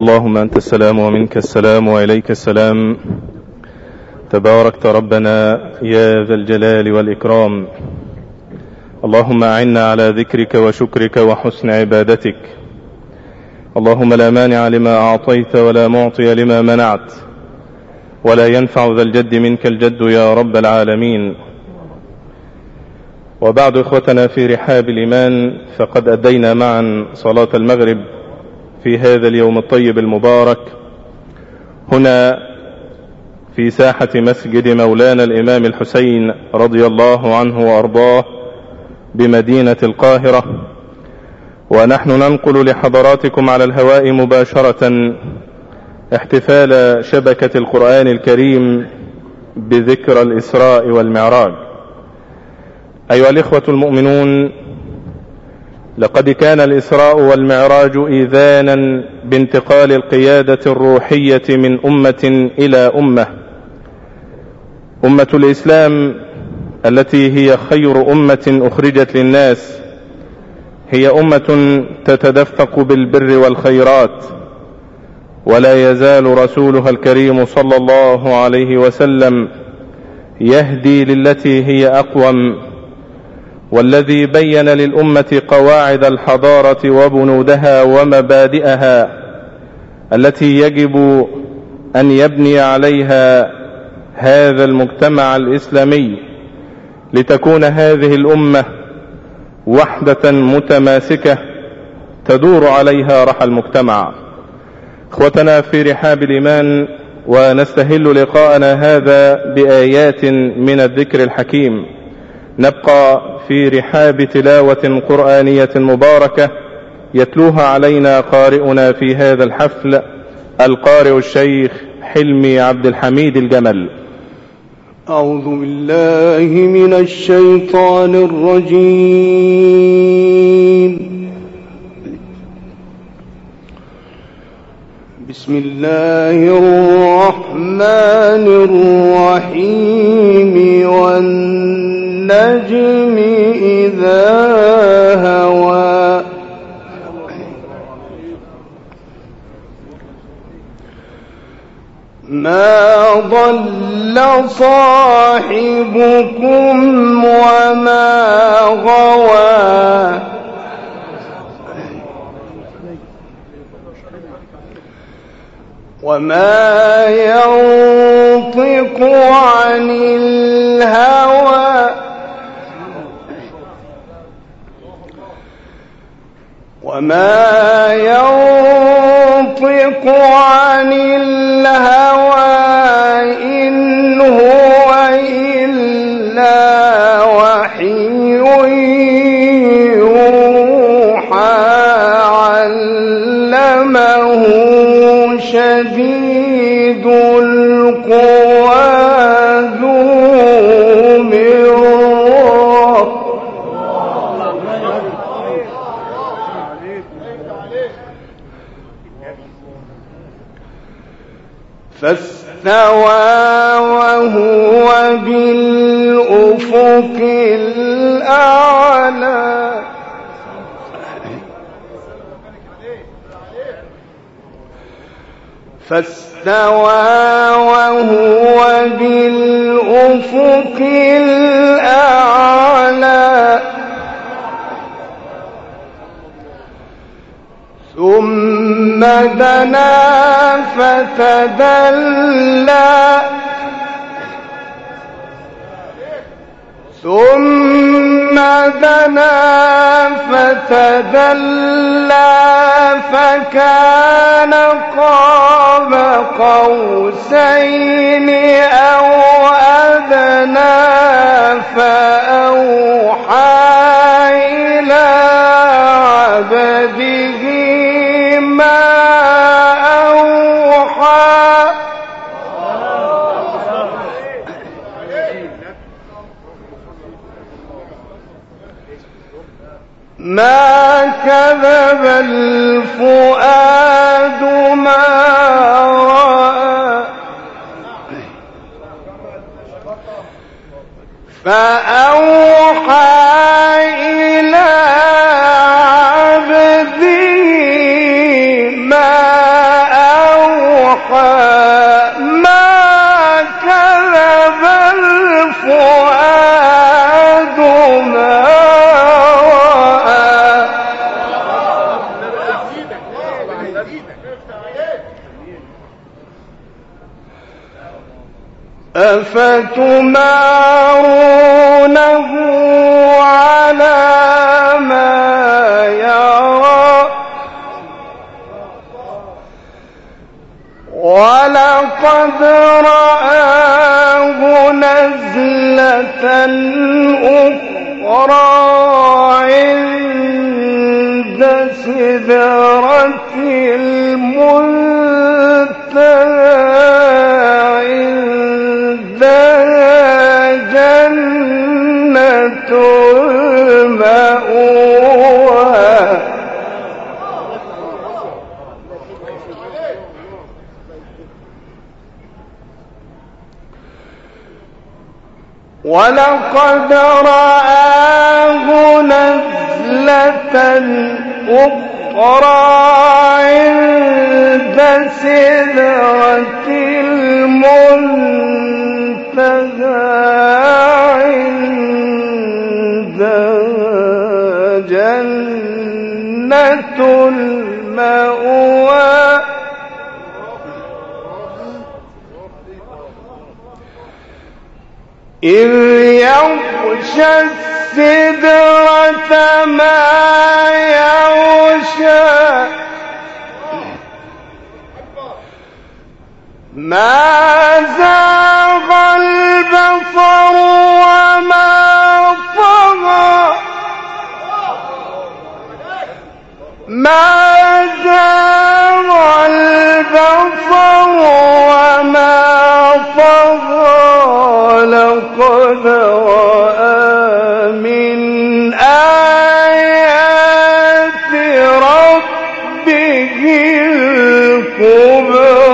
اللهم أنت السلام ومنك السلام وإليك السلام، تباركت ربنا يا ذا الجلال والإكرام. اللهم أعنا على ذكرك وشكرك وحسن عبادتك. اللهم لا مانع لما أعطيت ولا معطي لما منعت، ولا ينفع ذا الجد منك الجد يا رب العالمين. وبعد، إخوتنا في رحاب الإيمان، فقد أدينا معا صلاة المغرب في هذا اليوم الطيب المبارك هنا في ساحة مسجد مولانا الإمام الحسين رضي الله عنه وأرضاه بمدينة القاهرة، ونحن ننقل لحضراتكم على الهواء مباشرة احتفال شبكة القرآن الكريم بذكرى الإسراء والمعراج. أيها الإخوة المؤمنون، لقد كان الإسراء والمعراج إذانا بانتقال القيادة الروحية من أمة إلى أمة. أمة الإسلام التي هي خير أمة أخرجت للناس هي أمة تتدفق بالبر والخيرات، ولا يزال رسولها الكريم صلى الله عليه وسلم يهدي للتي هي أقوم، والذي بين للأمة قواعد الحضارة وبنودها ومبادئها التي يجب أن يبني عليها هذا المجتمع الإسلامي لتكون هذه الأمة وحدة متماسكة تدور عليها رحى المجتمع. اخوتنا في رحاب الإيمان، ونستهل لقاءنا هذا بآيات من الذكر الحكيم. نبقى في رحاب تلاوة قرآنية مباركة يتلوها علينا قارئنا في هذا الحفل القارئ الشيخ حلمي عبد الحميد الجمل. أعوذ بالله من الشيطان الرجيم. بسم الله الرحمن الرحيم. والنجم إذا هوى ما ضل صاحبكم وما غوى وما ينطق عن الهوى وما ينطق عن الهوى إن هو إلا وحي يوحى علمه شديد القوى ذو مرة فاستوى وهو بالأفق الأعلى بالأفق الأعلى ثم دنا فتدلى فكان قاب قوسين أو أدنى فأوحى إلى عبده ما أوحى ما كذب الفؤاد ما رأى فأوحى إلى عبده ما ما كذب الفؤاد ما رأى أفتمارونه على ما يرى ولقد رآه نزلة أخرى عند سدرة المنتهى عندها جنة المأوى ولقد رآه نزلة أخرى عند سدرة المنتهى عندها جنة المأوى إذ يغشى السدرة ما يغشى ما زاغ البصر وما طغى ما زاغ البصر وما طغى لقد رأى من آيات ربه الكبرى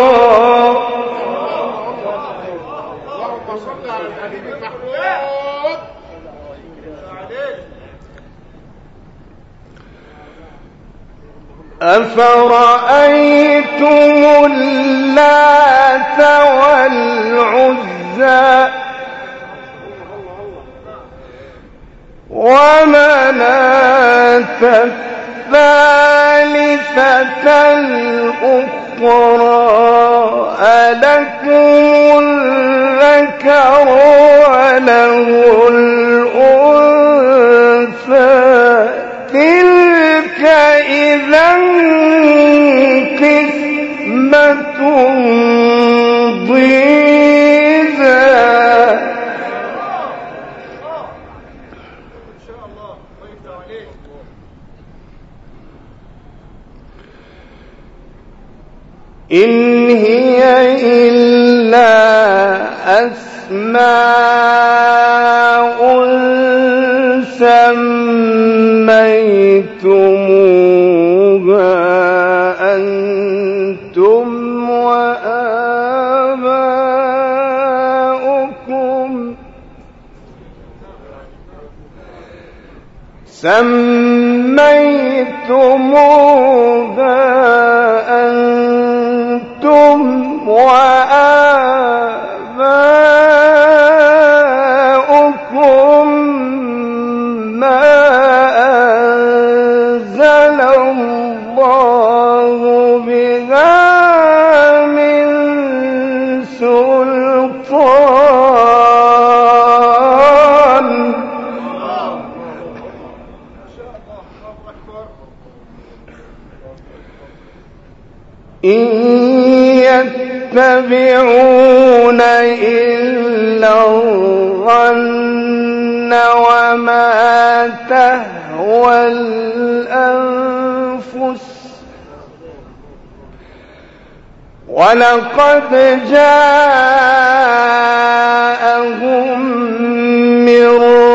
أفرأيتم اللات والعزى ومناة الثالثة الأخرى ألكم الذكر وله الأنثى تلك إذا قسمة ضيزى إن هي إلا أسماء سميتموها أنتم وآباؤكم سميتموها أنتم وآباؤكم ما أنزل الله بها من سلطان إن يتبعون إلا الظن وما تهوى الأنفس ولقد جاءهم من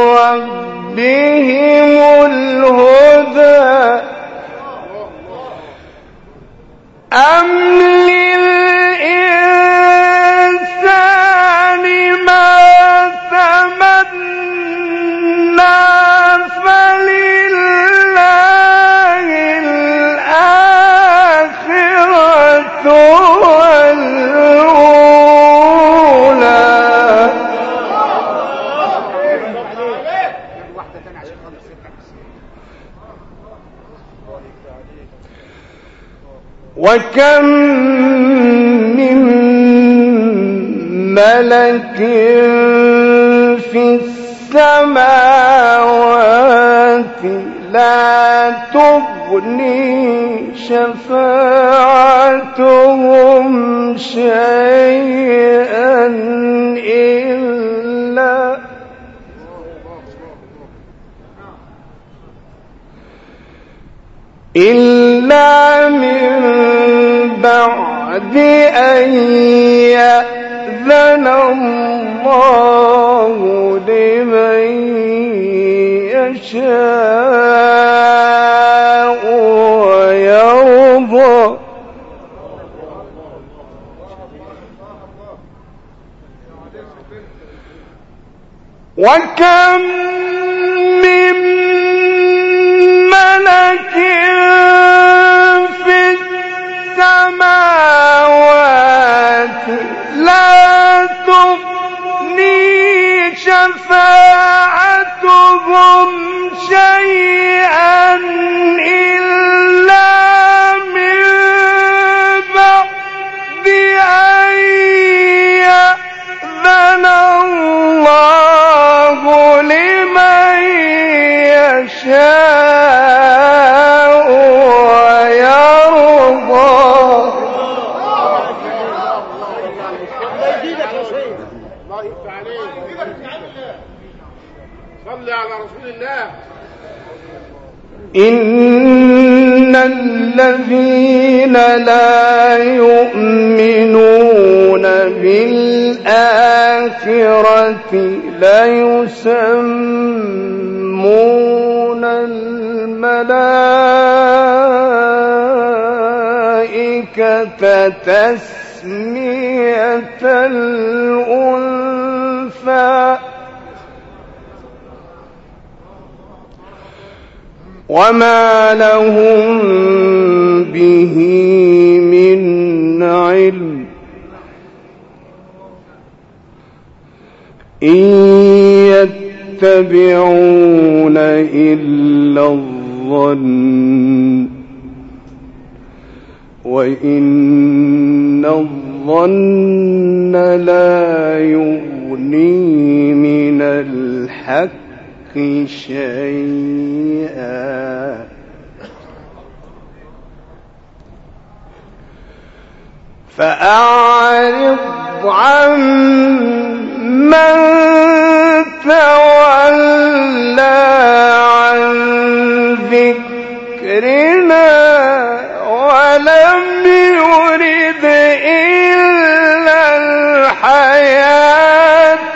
ربهم الهدى أم للإنسان ما تمنى فلله الآخرة وكم من ملك في السماوات لا تغني شفاعتهم شيئا إلا من بعد أن يأذن الله لمن يشاء ويرضى. وكم من ملك في السماوات لا تغني شفاعتهم شيئا إلا من بعد أن يأذن الله لمن يشاء ويرضى. صلي على رسول الله. إن الذين لا يؤمنون بالآخرة ليسمون الملائكة تسمية الأنثى وما لهم به من علم إن يتبعون إلا الظن وإن الظن لا يغني من الحق شيئا. فأعرض عن من تولى عن ذكرنا ولم يرد إلا الحياة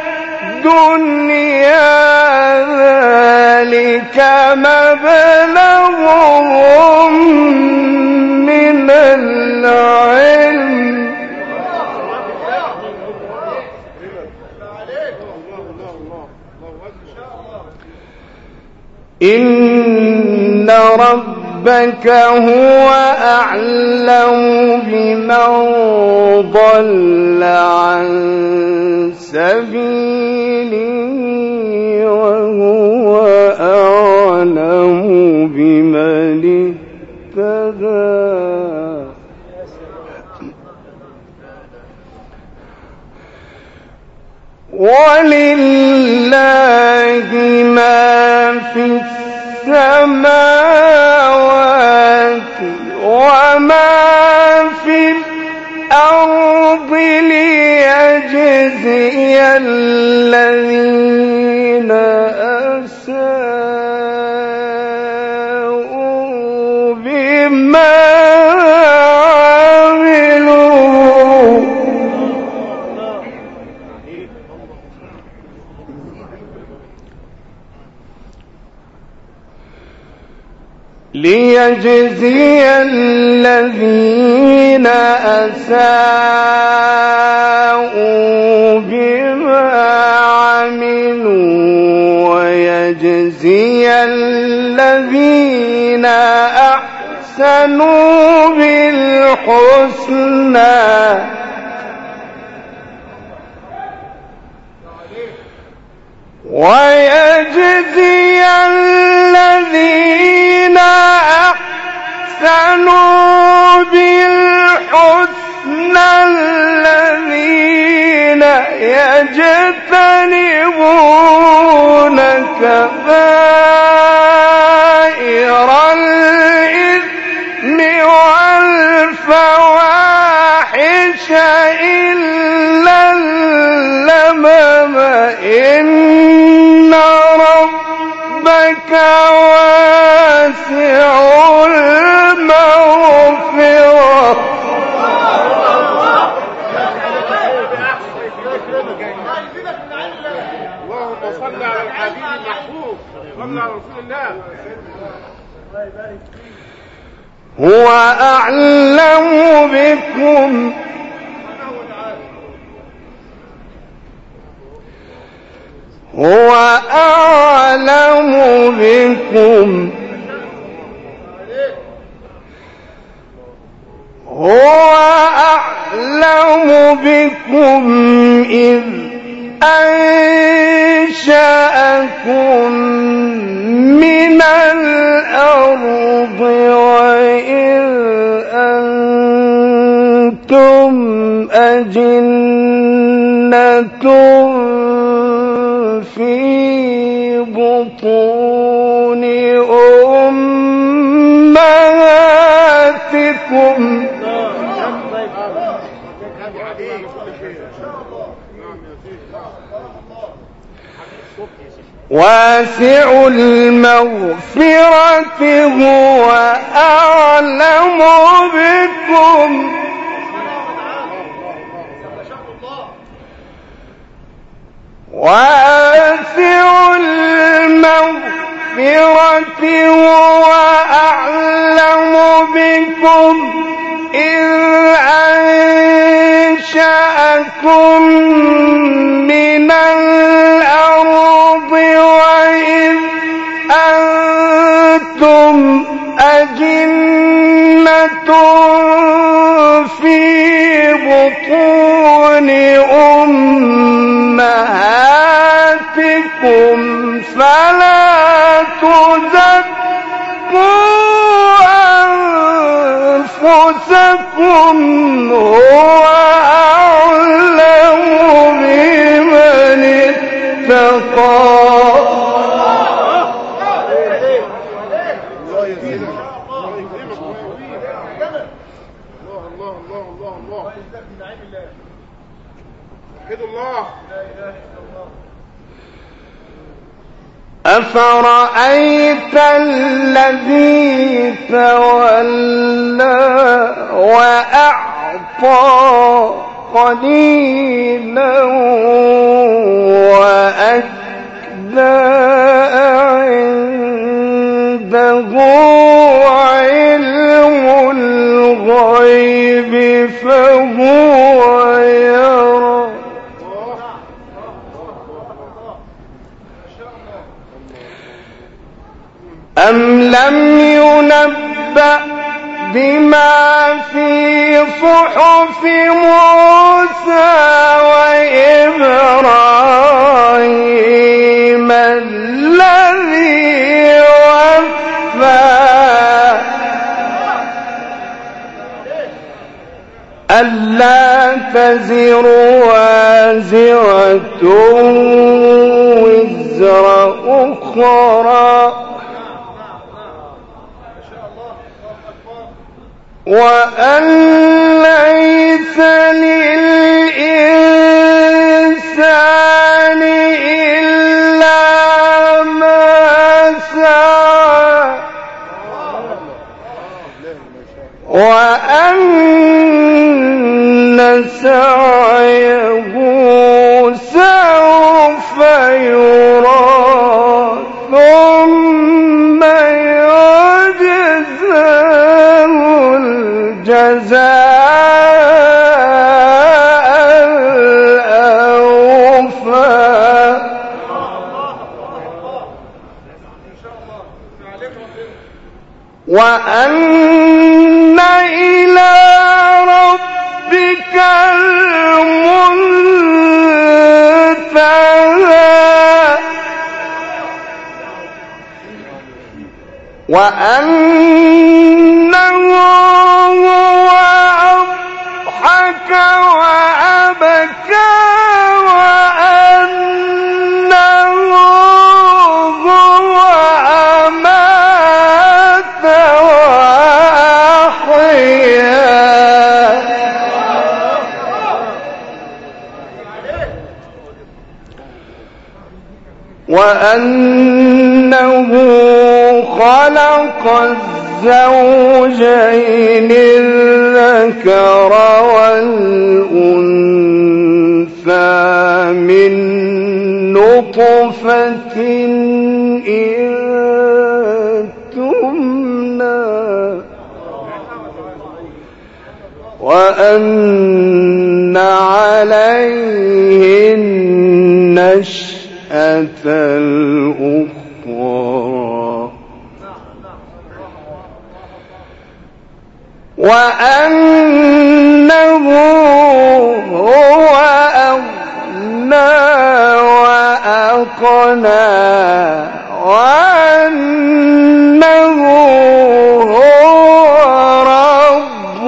الدنيا ذلك مبلغهم من العلم إن ربك هو أعلم بمن ضل عن سبيله وهو أعلم بمن اهتدى. ولله ما في السماوات وما في الأرض ليجزي الذين أساءوا بما ليجزي الذين أساءوا بما عملوا ويجزي الذين أحسنوا بالحسنى ويجزي الذين أحسنوا أحسنوا بالحسنى الذين يجتنبون كبائر الإثم والفواحش إلا اللمم إن ربك واسع المغفرة. اللهم صل على الحبيب المحبوب صل على رسول الله. هو أعلم بكم هو أعلم بكم هو أعلم بكم إذ أنشأكم من الأرض وإذ أنتم أجنة في بطون أمهاتكم واسع المغفرة هو أعلم بكم واسع المغفرة هو أعلم بكم إذ أنشأكم من الأرض وإذ أنتم أجنة في بطون أمهاتكم فلا تزكوا أنفسكم هو أعلم بمن اتقى. أفرأيت الذي تولى وأعطى قليلا وأكدى عنده علم الغيب فهو يرى أم لم ينبأ بما في صحف موسى وإبراهيم الذي وفى ألا تزر وازرة وزر أخرى وأن ليس للإنسان إلا ما سعى وأن سعيه سوف يرى ثم يجزاه الجزاء الأوفى وأن إلى ربك المنتهى وأنه وأنه خلق الزوجين الذكر والأنثى من نطفة إذا تمنى وأن عليه النشأة الأخرى وأنه هو أغنى وأقنى وأنه هو رب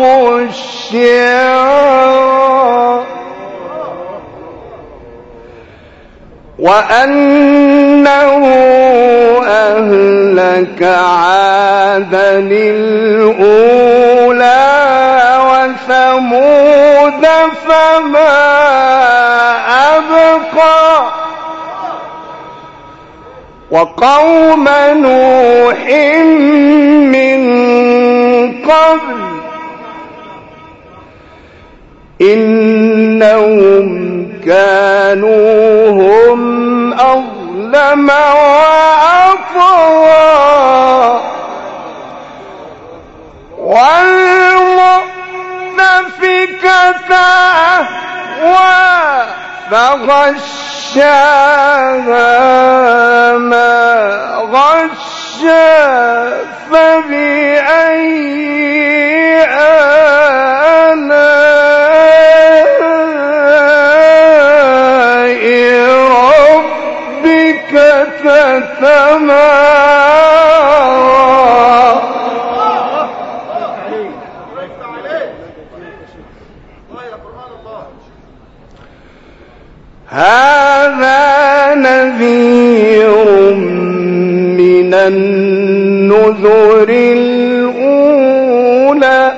الشعرى وأنه أهلك عادا الأولى وثمود فما أبقى وقوم نوح من قبل إنهم كانوا هم أظلم وأطغى والمؤتفكة أهوى فغشاها ما غشى فبأي آلاء ربك تتمارى هذا نذير من النذر الأولى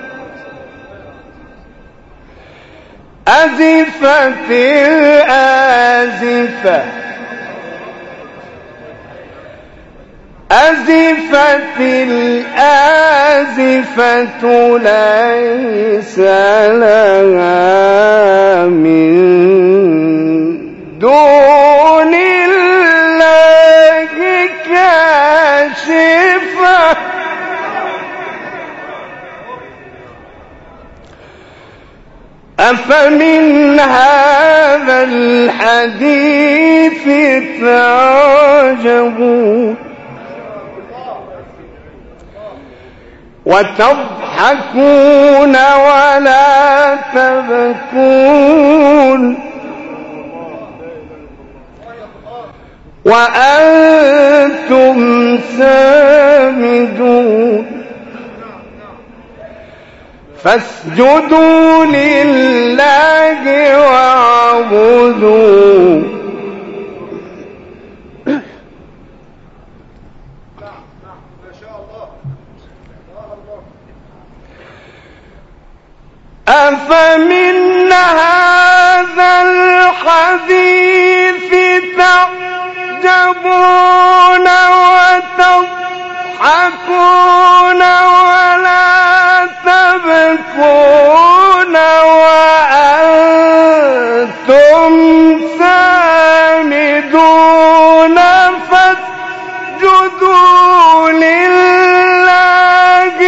أزفت الآزفة أزفت الآزفة ليس لها من دون الله كاشفة أفمن هذا الحديث تعجبون وتضحكون ولا تبكون وأنتم سامدون فاسجدوا لله واعبدوا أفمن هذا الحديث تعجبون وتضحكون ولا تبكون وأنتم سامدون فاسجدوا لله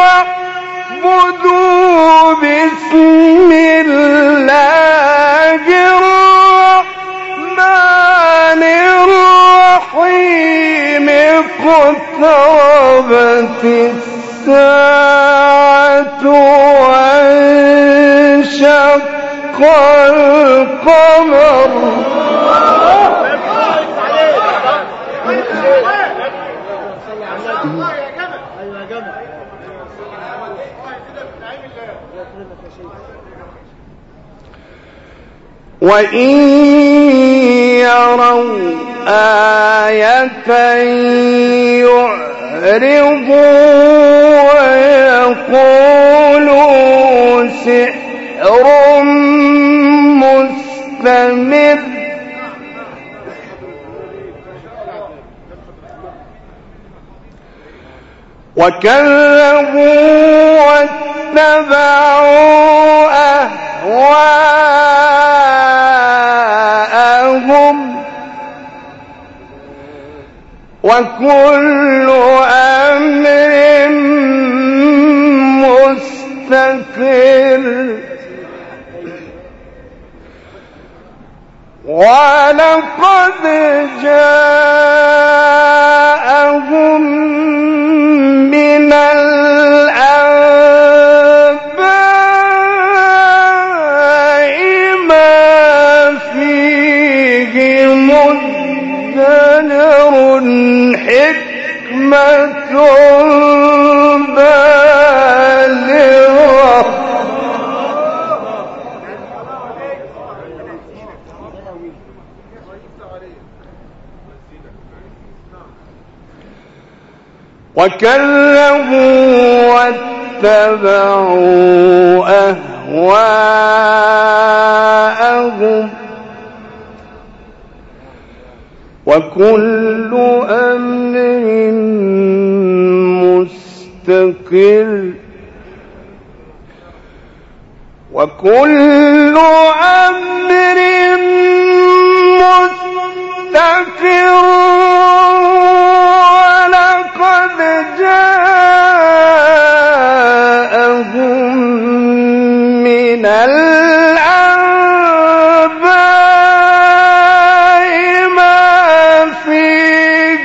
واعبدوا بسم الله الرحمن الرحيم اقتربت الساعة وانشق القمر وإن يروا آية يعرضوا ويقولوا سحر مستمر وكذبوا واتبعوا أهواءهم وكل أمر مستقر ولقد جاءهم من الأنباء ما فيه مزدجر حكمة بالغة وكذبوا واتبعوا أهواءهم وكل أمر مستقر وكل أمر مستقر ولقد جاءهم من الأنباء ما فيه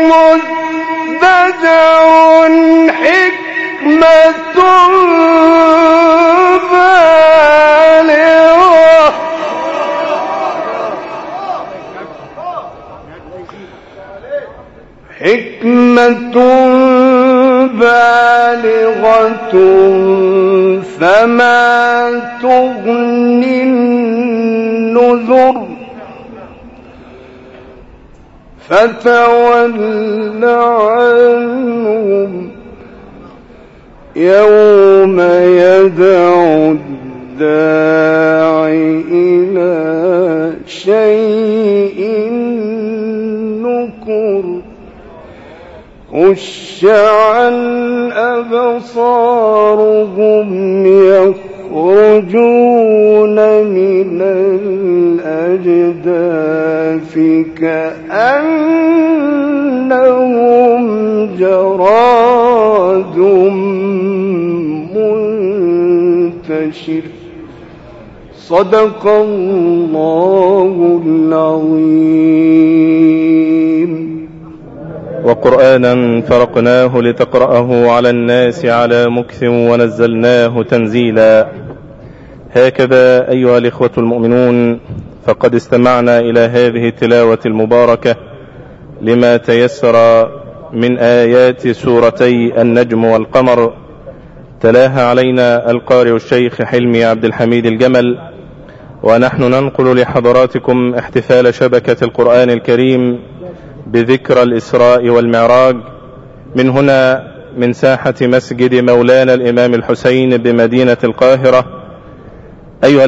مزدجر حكمة بالغة فما تغني النذر فتول عنهم يوم يدعو الداعي إلى شيء نكر خش عن أبصارهم يخرجون من الأجداث كأنهم جراد منتشر صدق الله العظيم. وقرآنا فرقناه لتقرأه على الناس على مكث ونزلناه تنزيلا. هكذا أيها الإخوة المؤمنون فقد استمعنا إلى هذه التلاوة المباركة لما تيسر من آيات سورتي النجم والقمر، تلاها علينا القارئ الشيخ حلمي عبد الحميد الجمل، ونحن ننقل لحضراتكم احتفال شبكة القرآن الكريم بذكرى الإسراء والمعراج من هنا من ساحة مسجد مولانا الإمام الحسين بمدينة القاهرة. أيها